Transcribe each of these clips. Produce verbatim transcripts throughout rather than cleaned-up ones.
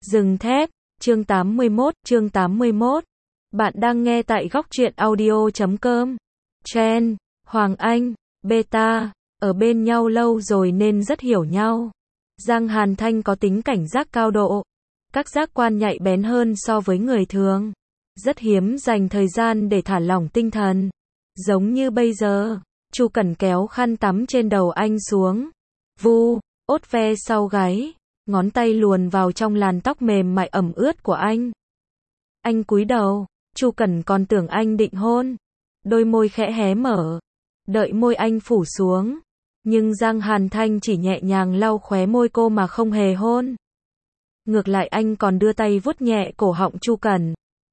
Rừng thép, chương tám mươi mốt, chương tám mươi mốt. Bạn đang nghe tại góc truyện audio chấm com. Chen, Hoàng Anh, Beta, ở bên nhau lâu rồi nên rất hiểu nhau. Giang Hàn Thanh có tính cảnh giác cao độ, các giác quan nhạy bén hơn so với người thường. Rất hiếm dành thời gian để thả lỏng tinh thần. Giống như bây giờ, Chu Cẩn kéo khăn tắm trên đầu anh xuống. Vu, ốt ve sau gáy, ngón tay luồn vào trong làn tóc mềm mại ẩm ướt của anh. Anh cúi đầu, Chu Cẩn còn tưởng anh định hôn. Đôi môi khẽ hé mở, đợi môi anh phủ xuống. Nhưng Giang Hàn Thanh chỉ nhẹ nhàng lau khóe môi cô mà không hề hôn. Ngược lại anh còn đưa tay vuốt nhẹ cổ họng Chu Cẩn.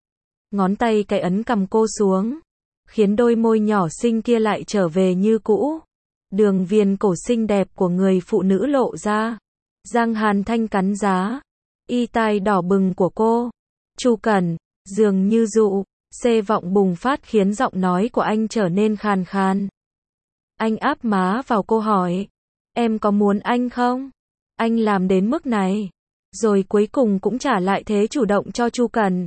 Ngón tay cái ấn cầm cô xuống, khiến đôi môi nhỏ xinh kia lại trở về như cũ. Đường viền cổ xinh đẹp của người phụ nữ lộ ra. Giang Hàn Thanh cắn giá, y tai đỏ bừng của cô. Chu Cẩn, dường như dụ, xê vọng bùng phát khiến giọng nói của anh trở nên khàn khàn. Anh áp má vào cô hỏi, em có muốn anh không? Anh làm đến mức này, rồi cuối cùng cũng trả lại thế chủ động cho Chu Cẩn.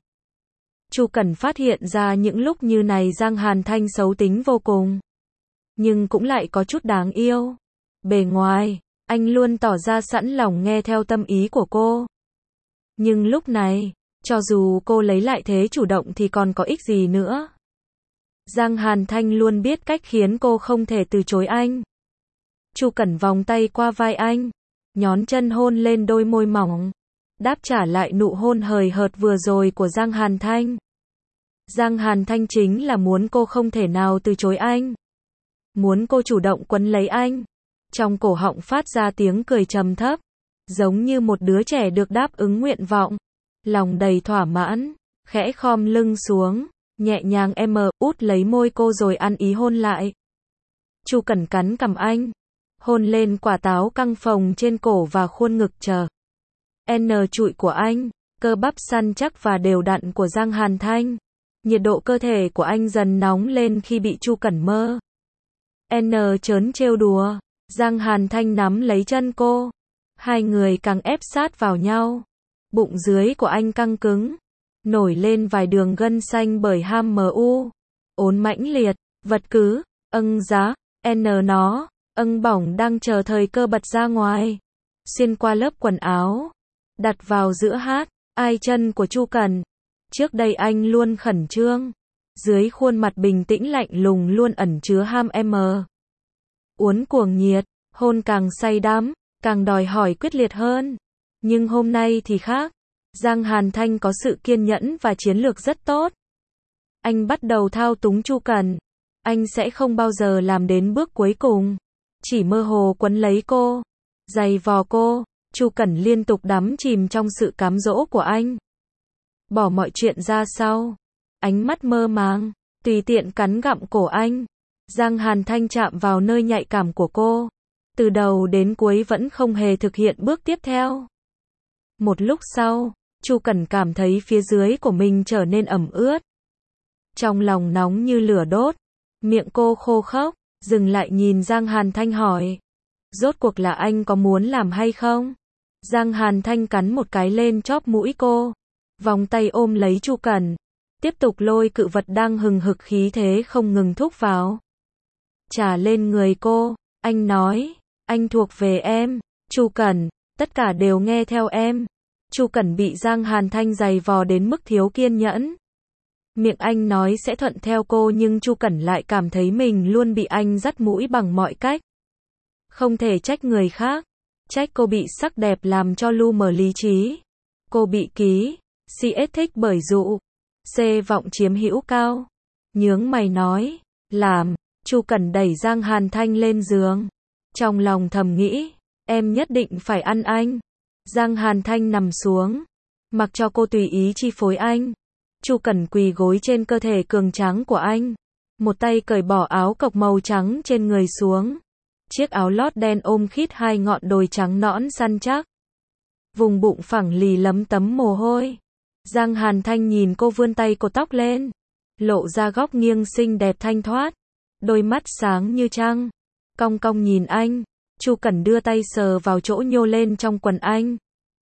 Chu Cẩn phát hiện ra những lúc như này Giang Hàn Thanh xấu tính vô cùng, nhưng cũng lại có chút đáng yêu. Bề ngoài, anh luôn tỏ ra sẵn lòng nghe theo tâm ý của cô. Nhưng lúc này, cho dù cô lấy lại thế chủ động thì còn có ích gì nữa. Giang Hàn Thanh luôn biết cách khiến cô không thể từ chối anh. Chu Cẩn vòng tay qua vai anh, nhón chân hôn lên đôi môi mỏng, đáp trả lại nụ hôn hời hợt vừa rồi của Giang Hàn Thanh. Giang Hàn Thanh chính là muốn cô không thể nào từ chối anh. Muốn cô chủ động quấn lấy anh. Trong cổ họng phát ra tiếng cười trầm thấp, giống như một đứa trẻ được đáp ứng nguyện vọng. Lòng đầy thỏa mãn, khẽ khom lưng xuống, nhẹ nhàng em út lấy môi cô rồi ăn ý hôn lại. Chu Cẩn cắn cằm anh, hôn lên quả táo căng phồng trên cổ và khuôn ngực chờ. N trụi của anh, cơ bắp săn chắc và đều đặn của Giang Hàn Thanh. Nhiệt độ cơ thể của anh dần nóng lên khi bị Chu Cẩn mơ. N chớn trêu đùa, Giang Hàn Thanh nắm lấy chân cô. Hai người càng ép sát vào nhau. Bụng dưới của anh căng cứng, nổi lên vài đường gân xanh bởi ham mờ u. Ốn mãnh liệt, vật cứ, âng giá, n nó, âng bỏng đang chờ thời cơ bật ra ngoài. Xuyên qua lớp quần áo, đặt vào giữa hát, ai chân của Chu Cẩn. Trước đây anh luôn khẩn trương. Dưới khuôn mặt bình tĩnh lạnh lùng luôn ẩn chứa ham m. Uốn cuồng nhiệt, hôn càng say đắm, càng đòi hỏi quyết liệt hơn. Nhưng hôm nay thì khác. Giang Hàn Thanh có sự kiên nhẫn và chiến lược rất tốt. Anh bắt đầu thao túng Chu Cẩn. Anh sẽ không bao giờ làm đến bước cuối cùng. Chỉ mơ hồ quấn lấy cô, giày vò cô. Chu Cẩn liên tục đắm chìm trong sự cám dỗ của anh. Bỏ mọi chuyện ra sau. Ánh mắt mơ màng, tùy tiện cắn gặm cổ anh. Giang Hàn Thanh chạm vào nơi nhạy cảm của cô. Từ đầu đến cuối vẫn không hề thực hiện bước tiếp theo. Một lúc sau, Chu Cẩn cảm thấy phía dưới của mình trở nên ẩm ướt. Trong lòng nóng như lửa đốt. Miệng cô khô khốc, dừng lại nhìn Giang Hàn Thanh hỏi. Rốt cuộc là anh có muốn làm hay không? Giang Hàn Thanh cắn một cái lên chóp mũi cô. Vòng tay ôm lấy Chu Cẩn. Tiếp tục lôi cự vật đang hừng hực khí thế không ngừng thúc vào. Trả lên người cô, anh nói, anh thuộc về em, Chu Cẩn, tất cả đều nghe theo em. Chu Cẩn bị Giang Hàn Thanh giày vò đến mức thiếu kiên nhẫn. Miệng anh nói sẽ thuận theo cô nhưng Chu Cẩn lại cảm thấy mình luôn bị anh dắt mũi bằng mọi cách. Không thể trách người khác, trách cô bị sắc đẹp làm cho lu mờ lý trí. Cô bị ký, si ết thích bởi dụ, xê vọng chiếm hữu cao. Nhướng mày nói, làm. Chu Cẩn đẩy Giang Hàn Thanh lên giường. Trong lòng thầm nghĩ, em nhất định phải ăn anh. Giang Hàn Thanh nằm xuống, mặc cho cô tùy ý chi phối anh. Chu Cẩn quỳ gối trên cơ thể cường tráng của anh. Một tay cởi bỏ áo cộc màu trắng trên người xuống. Chiếc áo lót đen ôm khít hai ngọn đồi trắng nõn săn chắc. Vùng bụng phẳng lì lấm tấm mồ hôi. Giang Hàn Thanh nhìn cô vươn tay cột tóc lên, lộ ra góc nghiêng xinh đẹp thanh thoát. Đôi mắt sáng như trăng, cong cong nhìn anh. Chu Cẩn đưa tay sờ vào chỗ nhô lên trong quần anh.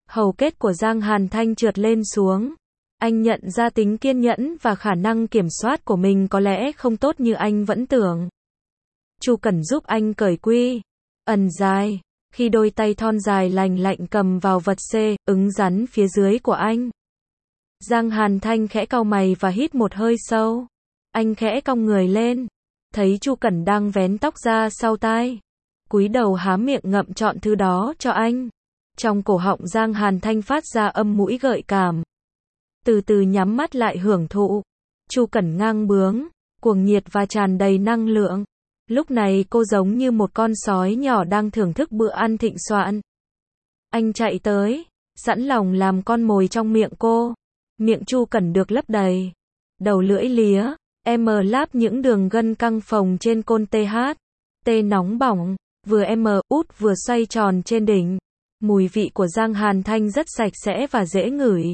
Hầu kết của Giang Hàn Thanh trượt lên xuống. Anh nhận ra tính kiên nhẫn và khả năng kiểm soát của mình có lẽ không tốt như anh vẫn tưởng. Chu Cẩn giúp anh cởi quy ẩn dài, khi đôi tay thon dài lành lạnh cầm vào vật xê, ứng rắn phía dưới của anh. Giang Hàn Thanh khẽ cau mày và hít một hơi sâu. Anh khẽ cong người lên, thấy Chu Cẩn đang vén tóc ra sau tai, cúi đầu há miệng ngậm trọn thứ đó cho anh. Trong cổ họng Giang Hàn Thanh phát ra âm mũi gợi cảm. Từ từ nhắm mắt lại hưởng thụ. Chu Cẩn ngang bướng, cuồng nhiệt và tràn đầy năng lượng. Lúc này cô giống như một con sói nhỏ đang thưởng thức bữa ăn thịnh soạn. Anh chạy tới, sẵn lòng làm con mồi trong miệng cô. Miệng Chu Cẩn được lấp đầy. Đầu lưỡi lía, em láp những đường gân căng phồng trên côn tê hát. Tê nóng bỏng, vừa em út vừa xoay tròn trên đỉnh. Mùi vị của Giang Hàn Thanh rất sạch sẽ và dễ ngửi.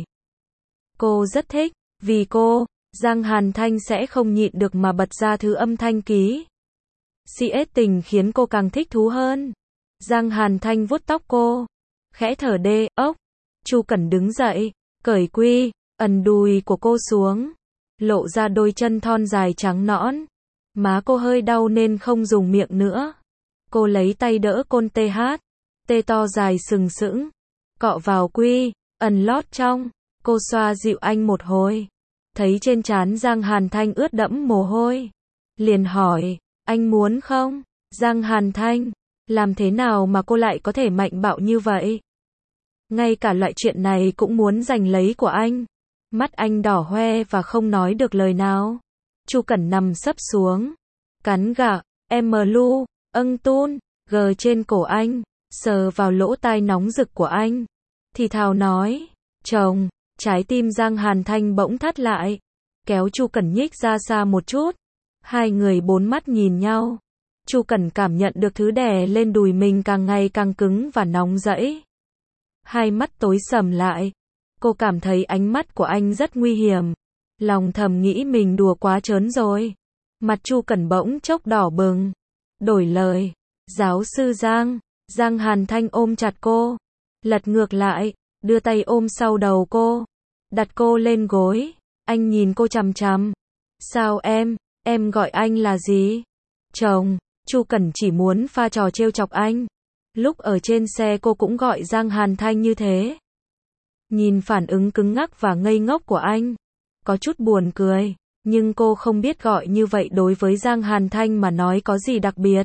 Cô rất thích, vì cô, Giang Hàn Thanh sẽ không nhịn được mà bật ra thứ âm thanh ký xê ét tình khiến cô càng thích thú hơn. Giang Hàn Thanh vuốt tóc cô, khẽ thở đê, ốc. Chu Cẩn đứng dậy, cởi quy ẩn đùi của cô xuống, lộ ra đôi chân thon dài trắng nõn. Má cô hơi đau nên không dùng miệng nữa. Cô lấy tay đỡ côn tê hát, tê to dài sừng sững, cọ vào quy ẩn lót trong. Cô xoa dịu anh một hồi, thấy trên trán Giang Hàn Thanh ướt đẫm mồ hôi, liền hỏi, anh muốn không? Giang Hàn Thanh, làm thế nào mà cô lại có thể mạnh bạo như vậy? Ngay cả loại chuyện này cũng muốn giành lấy của anh. Mắt anh đỏ hoe và không nói được lời nào. Chu Cẩn nằm sấp xuống, cắn gạ, em lu, âng tun, gờ trên cổ anh, sờ vào lỗ tai nóng rực của anh. Thì thào nói, chồng. Trái tim Giang Hàn Thanh bỗng thắt lại, kéo Chu Cẩn nhích ra xa một chút. Hai người bốn mắt nhìn nhau. Chu Cẩn cảm nhận được thứ đè lên đùi mình càng ngày càng cứng và nóng rẫy. Hai mắt tối sầm lại. Cô cảm thấy ánh mắt của anh rất nguy hiểm. Lòng thầm nghĩ mình đùa quá trớn rồi. Mặt Chu Cẩn bỗng chốc đỏ bừng. Đổi lời, giáo sư Giang. Giang Hàn Thanh ôm chặt cô, lật ngược lại, đưa tay ôm sau đầu cô, đặt cô lên gối. Anh nhìn cô chằm chằm. Sao em, em gọi anh là gì? Chồng. Chu Cẩn chỉ muốn pha trò trêu chọc anh. Lúc ở trên xe cô cũng gọi Giang Hàn Thanh như thế. Nhìn phản ứng cứng ngắc và ngây ngốc của anh, có chút buồn cười, nhưng cô không biết gọi như vậy đối với Giang Hàn Thanh mà nói có gì đặc biệt.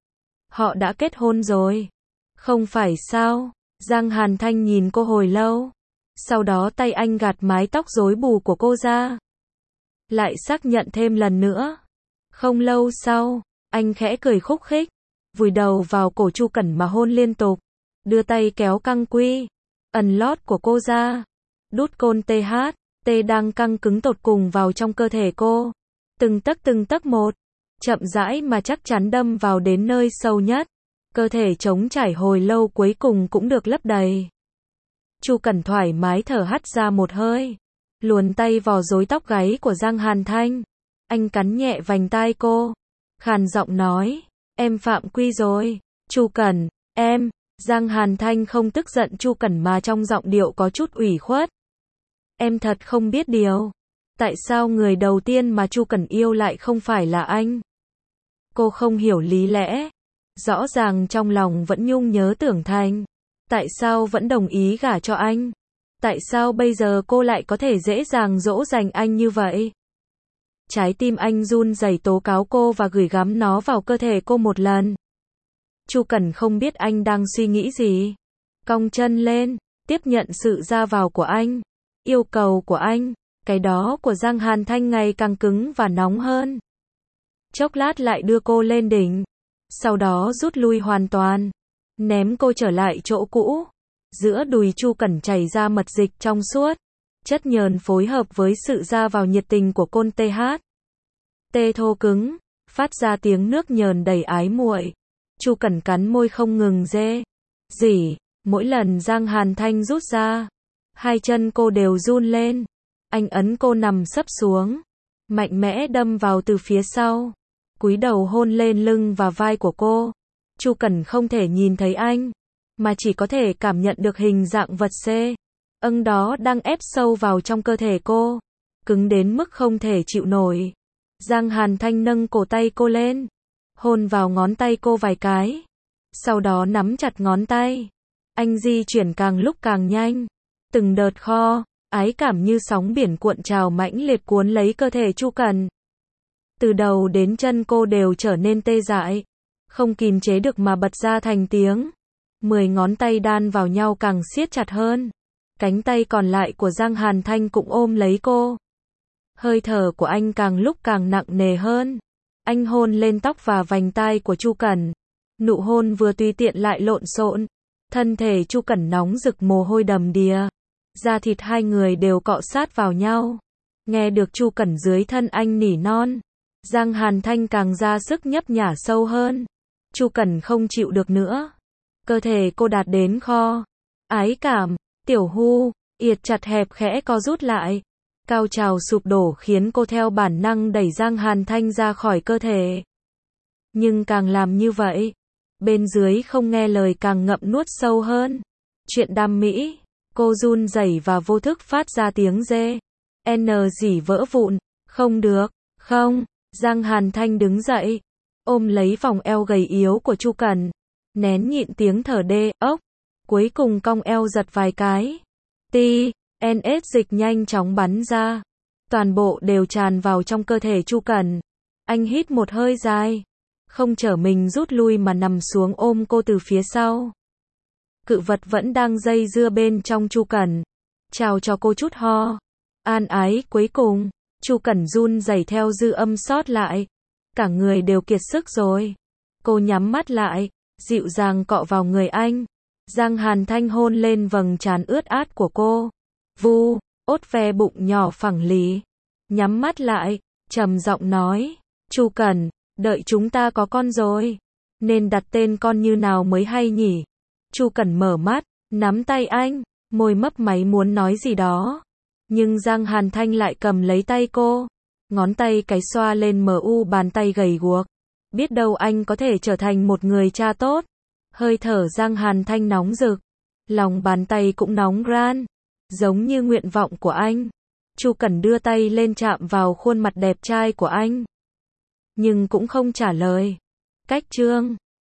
Họ đã kết hôn rồi. Không phải sao? Giang Hàn Thanh nhìn cô hồi lâu. Sau đó tay anh gạt mái tóc rối bù của cô ra. Lại xác nhận thêm lần nữa. Không lâu sau, anh khẽ cười khúc khích, vùi đầu vào cổ Chu Cẩn mà hôn liên tục. Đưa tay kéo căng quy ẩn lót của cô ra. Đút côn tê hát, tê đang căng cứng tột cùng vào trong cơ thể cô. Từng tấc từng tấc một, chậm rãi mà chắc chắn đâm vào đến nơi sâu nhất. Cơ thể trống trải hồi lâu cuối cùng cũng được lấp đầy. Chu Cẩn thoải mái thở hắt ra một hơi, luồn tay vào rối tóc gáy của Giang Hàn Thanh. Anh cắn nhẹ vành tai cô, khàn giọng nói, em phạm quy rồi. Chu Cẩn, em. Giang Hàn Thanh không tức giận Chu Cẩn mà trong giọng điệu có chút ủy khuất. Em thật không biết điều. Tại sao người đầu tiên mà Chu Cẩn yêu lại không phải là anh? Cô không hiểu lý lẽ. Rõ ràng trong lòng vẫn nhung nhớ Tưởng Thành. Tại sao vẫn đồng ý gả cho anh? Tại sao bây giờ cô lại có thể dễ dàng dỗ dành anh như vậy? Trái tim anh run rẩy tố cáo cô và gửi gắm nó vào cơ thể cô một lần. Chu Cẩn không biết anh đang suy nghĩ gì. Cong chân lên, tiếp nhận sự ra vào của anh. Yêu cầu của anh. Cái đó của Giang Hàn Thanh ngày càng cứng và nóng hơn. Chốc lát lại đưa cô lên đỉnh. Sau đó rút lui hoàn toàn. Ném cô trở lại chỗ cũ. Giữa đùi Chu Cẩn chảy ra mật dịch trong suốt. Chất nhờn phối hợp với sự ra vào nhiệt tình của côn tê hát. Tê thô cứng, phát ra tiếng nước nhờn đầy ái muội. Chu Cẩn cắn môi không ngừng rê rỉ. Mỗi lần Giang Hàn Thanh rút ra, hai chân cô đều run lên. Anh ấn cô nằm sấp xuống, mạnh mẽ đâm vào từ phía sau, cúi đầu hôn lên lưng và vai của cô. Chu Cẩn không thể nhìn thấy anh, mà chỉ có thể cảm nhận được hình dạng vật C. Âng đó đang ép sâu vào trong cơ thể cô, cứng đến mức không thể chịu nổi. Giang Hàn Thanh nâng cổ tay cô lên, hôn vào ngón tay cô vài cái, sau đó nắm chặt ngón tay. Anh di chuyển càng lúc càng nhanh, từng đợt kho, ái cảm như sóng biển cuộn trào mãnh liệt cuốn lấy cơ thể Chu Cẩn. Từ đầu đến chân cô đều trở nên tê dại, không kìm chế được mà bật ra thành tiếng. Mười ngón tay đan vào nhau càng siết chặt hơn. Cánh tay còn lại của Giang Hàn Thanh cũng ôm lấy cô. Hơi thở của anh càng lúc càng nặng nề hơn. Anh hôn lên tóc và vành tai của Chu Cẩn. Nụ hôn vừa tùy tiện lại lộn xộn. Thân thể Chu Cẩn nóng rực mồ hôi đầm đìa. Da thịt hai người đều cọ sát vào nhau. Nghe được Chu Cẩn dưới thân anh nỉ non. Giang Hàn Thanh càng ra sức nhấp nhả sâu hơn. Chu Cẩn không chịu được nữa. Cơ thể cô đạt đến kho. Ái cảm, tiểu hu, yệt chặt hẹp khẽ co rút lại. Cao trào sụp đổ khiến cô theo bản năng đẩy Giang Hàn Thanh ra khỏi cơ thể. Nhưng càng làm như vậy, bên dưới không nghe lời càng ngậm nuốt sâu hơn. Chuyện đam mỹ, cô run rẩy và vô thức phát ra tiếng rê. N dỉ vỡ vụn, không được, không. Giang Hàn Thanh đứng dậy, ôm lấy vòng eo gầy yếu của Chu Cẩn, nén nhịn tiếng thở đê, ốc, cuối cùng cong eo giật vài cái. Ti, en ét dịch nhanh chóng bắn ra, toàn bộ đều tràn vào trong cơ thể Chu Cẩn. Anh hít một hơi dài, không chở mình rút lui mà nằm xuống ôm cô từ phía sau. Cự vật vẫn đang dây dưa bên trong Chu Cẩn, chào cho cô chút ho. An ái cuối cùng. Chu Cẩn run rẩy theo dư âm sót lại. Cả người đều kiệt sức rồi. Cô nhắm mắt lại, dịu dàng cọ vào người anh. Giang Hàn Thanh hôn lên vầng trán ướt át của cô. Vu, ốt ve bụng nhỏ phẳng lì. Nhắm mắt lại, trầm giọng nói. Chu Cẩn, đợi chúng ta có con rồi. Nên đặt tên con như nào mới hay nhỉ? Chu Cẩn mở mắt, nắm tay anh, môi mấp máy muốn nói gì đó. Nhưng Giang Hàn Thanh lại cầm lấy tay cô. Ngón tay cái xoa lên mờ u bàn tay gầy guộc. Biết đâu anh có thể trở thành một người cha tốt. Hơi thở Giang Hàn Thanh nóng rực. Lòng bàn tay cũng nóng ran. Giống như nguyện vọng của anh. Chu Cẩn đưa tay lên chạm vào khuôn mặt đẹp trai của anh. Nhưng cũng không trả lời. Cách chương